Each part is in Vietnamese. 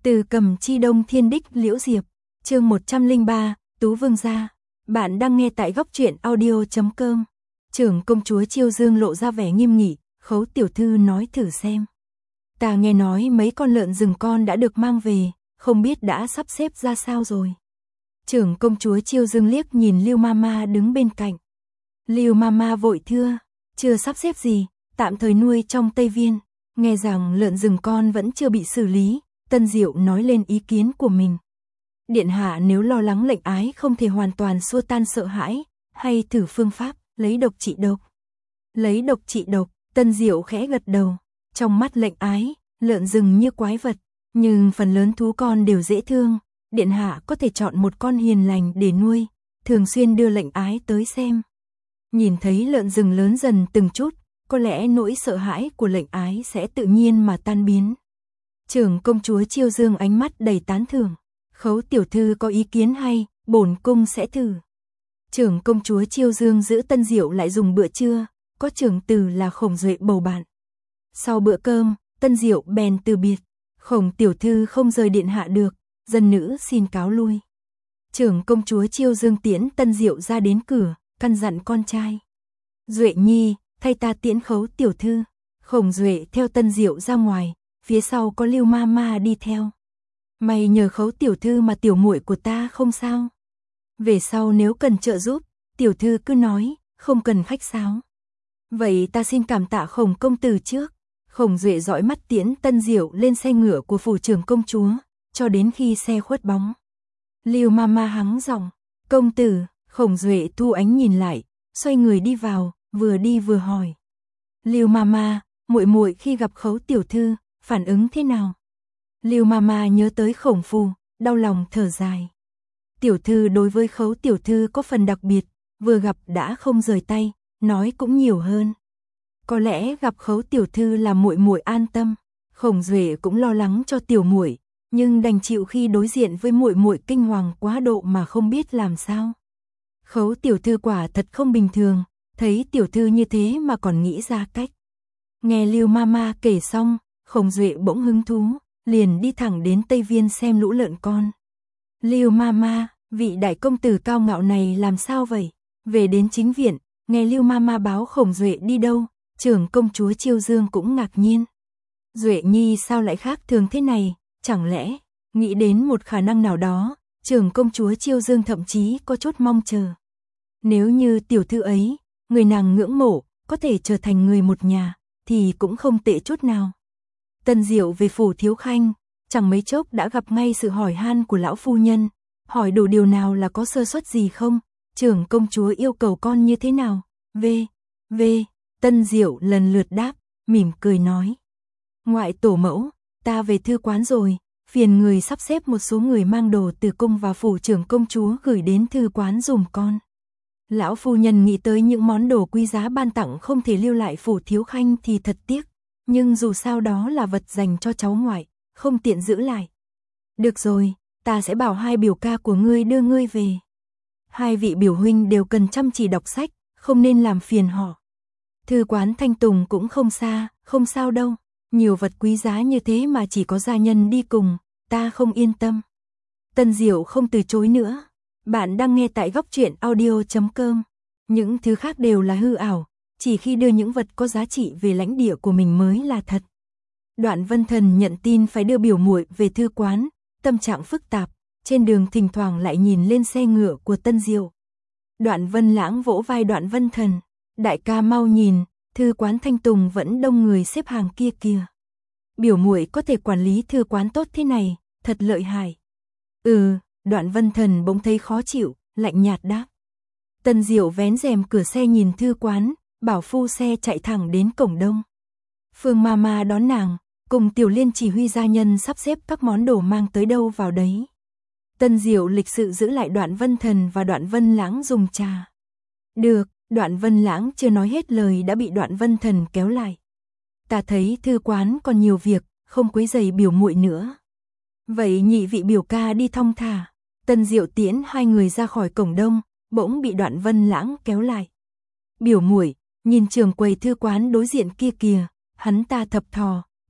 Từ Cầm Chi Đông Thiên Đích Liễu Diệp, chương 103, Tú Vương gia. Bạn đang nghe tại góc truyện audio.com. Trưởng công chúa Chiêu Dương lộ ra vẻ nghiêm nghị, Khấu tiểu thư nói thử xem. Ta nghe nói mấy con lợn rừng con đã được mang về, không biết đã sắp xếp ra sao rồi. Trưởng công chúa Chiêu Dương liếc nhìn Lưu Mama đứng bên cạnh. Lưu Mama vội thưa, chưa sắp xếp gì, tạm thời nuôi trong Tây Viên. Nghe rằng lợn rừng con vẫn chưa bị xử lý, Tân Diệu nói lên ý kiến của mình. Điện hạ nếu lo lắng lệnh ái không thể hoàn toàn xua tan sợ hãi, hay thử phương pháp lấy độc trị độc. Lấy độc trị độc, Tân Diệu khẽ gật đầu. Trong mắt lệnh ái, lợn rừng như quái vật, nhưng phần lớn thú con đều dễ thương. Điện hạ có thể chọn một con hiền lành để nuôi, thường xuyên đưa lệnh ái tới xem. Nhìn thấy lợn rừng lớn dần từng chút, có lẽ nỗi sợ hãi của lệnh ái sẽ tự nhiên mà tan biến. Trưởng công chúa Chiêu Dương ánh mắt đầy tán thưởng. Khấu tiểu thư có ý kiến hay, bổn cung sẽ thử. Trưởng công chúa Chiêu Dương giữ Tân Diệu lại dùng bữa trưa, có trưởng từ là Khổng Duệ bầu bạn. Sau bữa cơm, Tân Diệu bèn từ biệt. Khổng tiểu thư không rời điện hạ được, dân nữ xin cáo lui. Trưởng công chúa Chiêu Dương tiễn Tân Diệu ra đến cửa, căn dặn con trai. Duệ nhi, thay ta tiễn Khấu tiểu thư. Khổng Duệ theo Tân Diệu ra ngoài, phía sau có Lưu Mama đi theo. Mày nhờ Khấu tiểu thư mà tiểu muội của ta không sao. Về sau nếu cần trợ giúp, tiểu thư cứ nói, không cần khách sáo. Vậy ta xin cảm tạ Khổng công tử trước. Khổng Duệ dõi mắt tiễn Tân Diệu lên xe ngựa của phủ trưởng công chúa, cho đến khi xe khuất bóng. Lưu Mama hắng giọng, công tử. Khổng Duệ thu ánh nhìn lại, xoay người đi vào, vừa đi vừa hỏi. Lưu Mama, muội muội khi gặp Khấu tiểu thư, phản ứng thế nào? Lưu Mama nhớ tới Khổng Phù, đau lòng thở dài. Tiểu thư đối với Khấu tiểu thư có phần đặc biệt, vừa gặp đã không rời tay, nói cũng nhiều hơn. Có lẽ gặp Khấu tiểu thư là muội muội an tâm. Khổng Duệ cũng lo lắng cho tiểu muội, nhưng đành chịu khi đối diện với muội muội kinh hoàng quá độ mà không biết làm sao. Khấu tiểu thư quả thật không bình thường, thấy tiểu thư như thế mà còn nghĩ ra cách. Nghe Lưu Mama kể xong, Khổng Duệ bỗng hứng thú, liền đi thẳng đến Tây Viên xem lũ lợn con. Lưu Mama, vị đại công tử cao ngạo này làm sao vậy? Về đến chính viện, nghe Lưu Mama báo Khổng Duệ đi đâu, trưởng công chúa Chiêu Dương cũng ngạc nhiên. Duệ nhi sao lại khác thường thế này, chẳng lẽ, nghĩ đến một khả năng nào đó, trưởng công chúa Chiêu Dương thậm chí có chút mong chờ. Nếu như tiểu thư ấy, người nàng ngưỡng mộ, có thể trở thành người một nhà, thì cũng không tệ chút nào. Tân Diệu về phủ thiếu khanh, chẳng mấy chốc đã gặp ngay sự hỏi han của lão phu nhân, hỏi đủ điều nào là có sơ suất gì không, trưởng công chúa yêu cầu con như thế nào, Tân Diệu lần lượt đáp, mỉm cười nói. Ngoại tổ mẫu, ta về thư quán rồi, phiền người sắp xếp một số người mang đồ từ cung vào phủ trưởng công chúa gửi đến thư quán dùm con. Lão phu nhân nghĩ tới những món đồ quý giá ban tặng không thể lưu lại phủ thiếu khanh thì thật tiếc, nhưng dù sao đó là vật dành cho cháu ngoại, không tiện giữ lại. Được rồi, ta sẽ bảo hai biểu ca của ngươi đưa ngươi về. Hai vị biểu huynh đều cần chăm chỉ đọc sách, không nên làm phiền họ. Thư quán Thanh Tùng cũng không xa, không sao đâu. Nhiều vật quý giá như thế mà chỉ có gia nhân đi cùng, ta không yên tâm. Tân Diệu không từ chối nữa. Bạn đang nghe tại góc truyện audio.com. Những thứ khác đều là hư ảo, chỉ khi đưa những vật có giá trị về lãnh địa của mình mới là thật. Đoạn Vân Thần nhận tin phải đưa biểu muội về thư quán, tâm trạng phức tạp, trên đường thỉnh thoảng lại nhìn lên xe ngựa của Tân Diệu. Đoạn Vân Lãng vỗ vai Đoạn Vân Thần, đại ca mau nhìn, thư quán Thanh Tùng vẫn đông người xếp hàng kia kìa. Biểu muội có thể quản lý thư quán tốt thế này, thật lợi hại. Đoạn Vân Thần bỗng thấy khó chịu, lạnh nhạt đáp. Tân Diệu vén rèm cửa xe nhìn thư quán, bảo phu xe chạy thẳng đến cổng đông. Phương Mama đón nàng, cùng Tiểu Liên chỉ huy gia nhân sắp xếp các món đồ mang tới đâu vào đấy. Tân Diệu lịch sự giữ lại Đoạn Vân Thần và Đoạn Vân Lãng dùng trà. Được, Đoạn Vân Lãng chưa nói hết lời đã bị Đoạn Vân Thần kéo lại. Ta thấy thư quán còn nhiều việc, không quấy rầy biểu muội nữa. Vậy nhị vị biểu ca đi thong thả. Tân Diệu tiễn hai người ra khỏi cổng đông, bỗng bị Đoạn Vân Lãng kéo lại. Biểu muội, nhìn trường quầy thư quán đối diện kia kìa, hắn ta thập thò,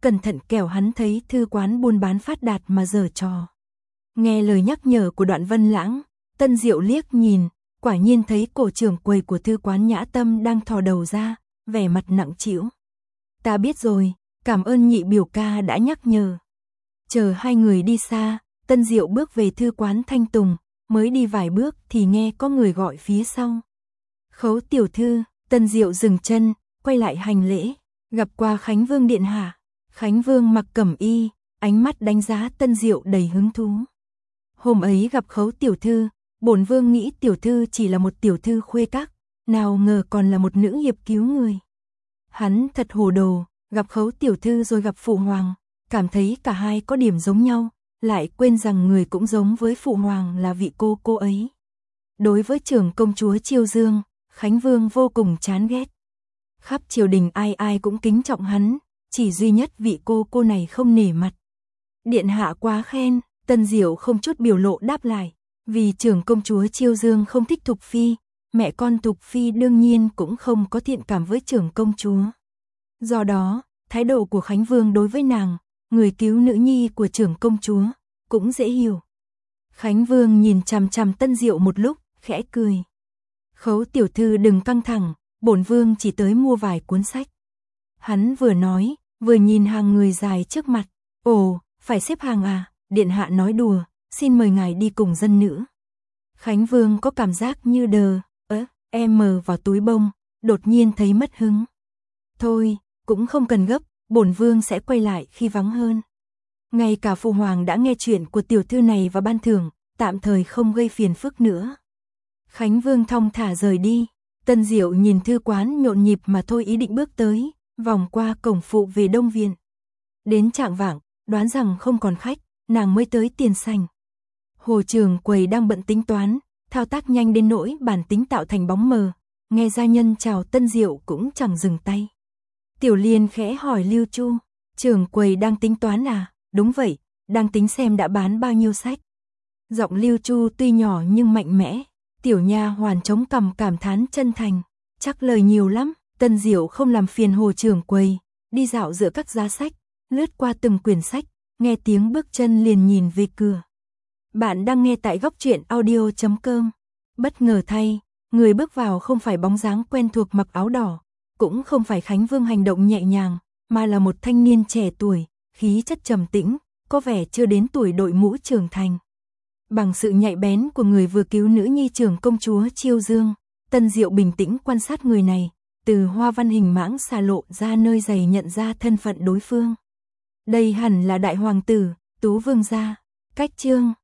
cẩn thận kẻo hắn thấy thư quán buôn bán phát đạt mà giở trò. Nghe lời nhắc nhở của Đoạn Vân Lãng, Tân Diệu liếc nhìn, quả nhiên thấy cổ trưởng quầy của thư quán Nhã Tâm đang thò đầu ra, vẻ mặt nặng trĩu. Ta biết rồi, cảm ơn nhị biểu ca đã nhắc nhở. Chờ hai người đi xa, Tân Diệu bước về thư quán Thanh Tùng, mới đi vài bước thì nghe có người gọi phía sau. Khấu tiểu thư. Tân Diệu dừng chân, quay lại hành lễ, gặp qua Khánh Vương điện hạ. Khánh Vương mặc cẩm y, ánh mắt đánh giá Tân Diệu đầy hứng thú. Hôm ấy gặp Khấu tiểu thư, bổn vương nghĩ tiểu thư chỉ là một tiểu thư khuê các, nào ngờ còn là một nữ hiệp cứu người. Hắn thật hồ đồ, gặp Khấu tiểu thư rồi gặp phụ hoàng, cảm thấy cả hai có điểm giống nhau, lại quên rằng người cũng giống với phụ hoàng là vị cô ấy. Đối với trưởng công chúa Chiêu Dương, Khánh Vương vô cùng chán ghét. Khắp triều đình ai ai cũng kính trọng hắn, chỉ duy nhất vị cô này không nể mặt. Điện hạ quá khen, Tân Diệu không chút biểu lộ đáp lại, vì trưởng công chúa Chiêu Dương không thích Thục Phi, mẹ con Thục Phi đương nhiên cũng không có thiện cảm với trưởng công chúa. Do đó, thái độ của Khánh Vương đối với nàng, người cứu nữ nhi của trưởng công chúa, cũng dễ hiểu. Khánh Vương nhìn chằm chằm Tân Diệu một lúc, khẽ cười. Khấu tiểu thư đừng căng thẳng, bổn vương chỉ tới mua vài cuốn sách. Hắn vừa nói, vừa nhìn hàng người dài trước mặt. Ồ, phải xếp hàng à, điện hạ nói đùa, xin mời ngài đi cùng dân nữ. Khánh Vương có cảm giác như mờ vào túi bông, đột nhiên thấy mất hứng. Thôi, cũng không cần gấp, bổn vương sẽ quay lại khi vắng hơn. Ngay cả phụ hoàng đã nghe chuyện của tiểu thư này và ban thưởng, tạm thời không gây phiền phức nữa. Khánh Vương thong thả rời đi, Tân Diệu nhìn thư quán nhộn nhịp mà thôi ý định bước tới, vòng qua cổng phụ về Đông Viện. Đến chạng vạng, đoán rằng không còn khách, nàng mới tới tiền sảnh. Hồ trưởng quầy đang bận tính toán, thao tác nhanh đến nỗi bản tính tạo thành bóng mờ, nghe gia nhân chào Tân Diệu cũng chẳng dừng tay. Tiểu Liên khẽ hỏi Lưu Chu, trưởng quầy đang tính toán à? Đúng vậy, đang tính xem đã bán bao nhiêu sách. Giọng Lưu Chu tuy nhỏ nhưng mạnh mẽ. Tiểu nha hoàn chống cằm cảm thán chân thành, chắc lời nhiều lắm. Tân Diệu không làm phiền hồ trưởng quầy, đi dạo giữa các giá sách, lướt qua từng quyển sách, nghe tiếng bước chân liền nhìn về cửa. Bạn đang nghe tại góc truyện audio.com. Bất ngờ thay, người bước vào không phải bóng dáng quen thuộc mặc áo đỏ, cũng không phải Khánh Vương hành động nhẹ nhàng, mà là một thanh niên trẻ tuổi, khí chất trầm tĩnh, có vẻ chưa đến tuổi đội mũ trưởng thành. Bằng sự nhạy bén của người vừa cứu nữ nhi trưởng công chúa Chiêu Dương, Tân Diệu bình tĩnh quan sát người này, từ hoa văn hình mãng xà lộ ra nơi dày nhận ra thân phận đối phương. Đây hẳn là đại hoàng tử, Tú Vương gia. Cách chương